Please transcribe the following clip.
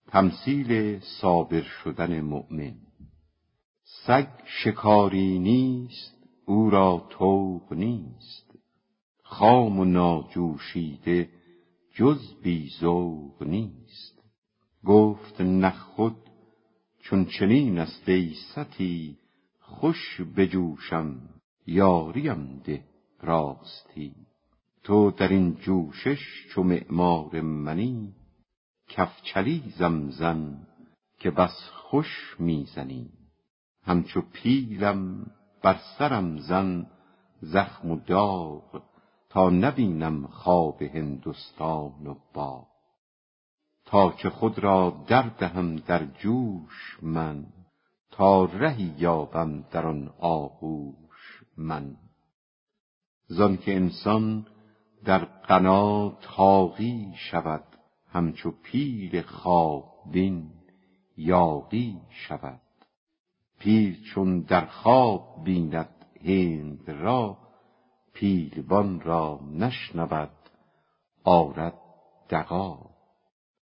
تمثیل صابر شدن مؤمن. سگ شکاری نیست، او را طوق نیست، خام و ناجوشیده جز بی ذوق نیست. گفت نخود چون چنین است ای ستی، خوش بجوشم یاریم ده راستی. تو در این جوشش چو معمار منی، کفچلی زن که بس خوش میزنی. همچو پیلم بر سرم زن زخم و داغ، تا نبینم خواب هندوستان و باغ. تا که خود را دردهم در جوش من، تا رهی یابم در آن آغوش من. زان که انسان در غنا طاغی شود، همچو پیل خواب بین یاغی شود. پیل چون در خواب بیند هند را، پیلبان را نشنود آرد دغا.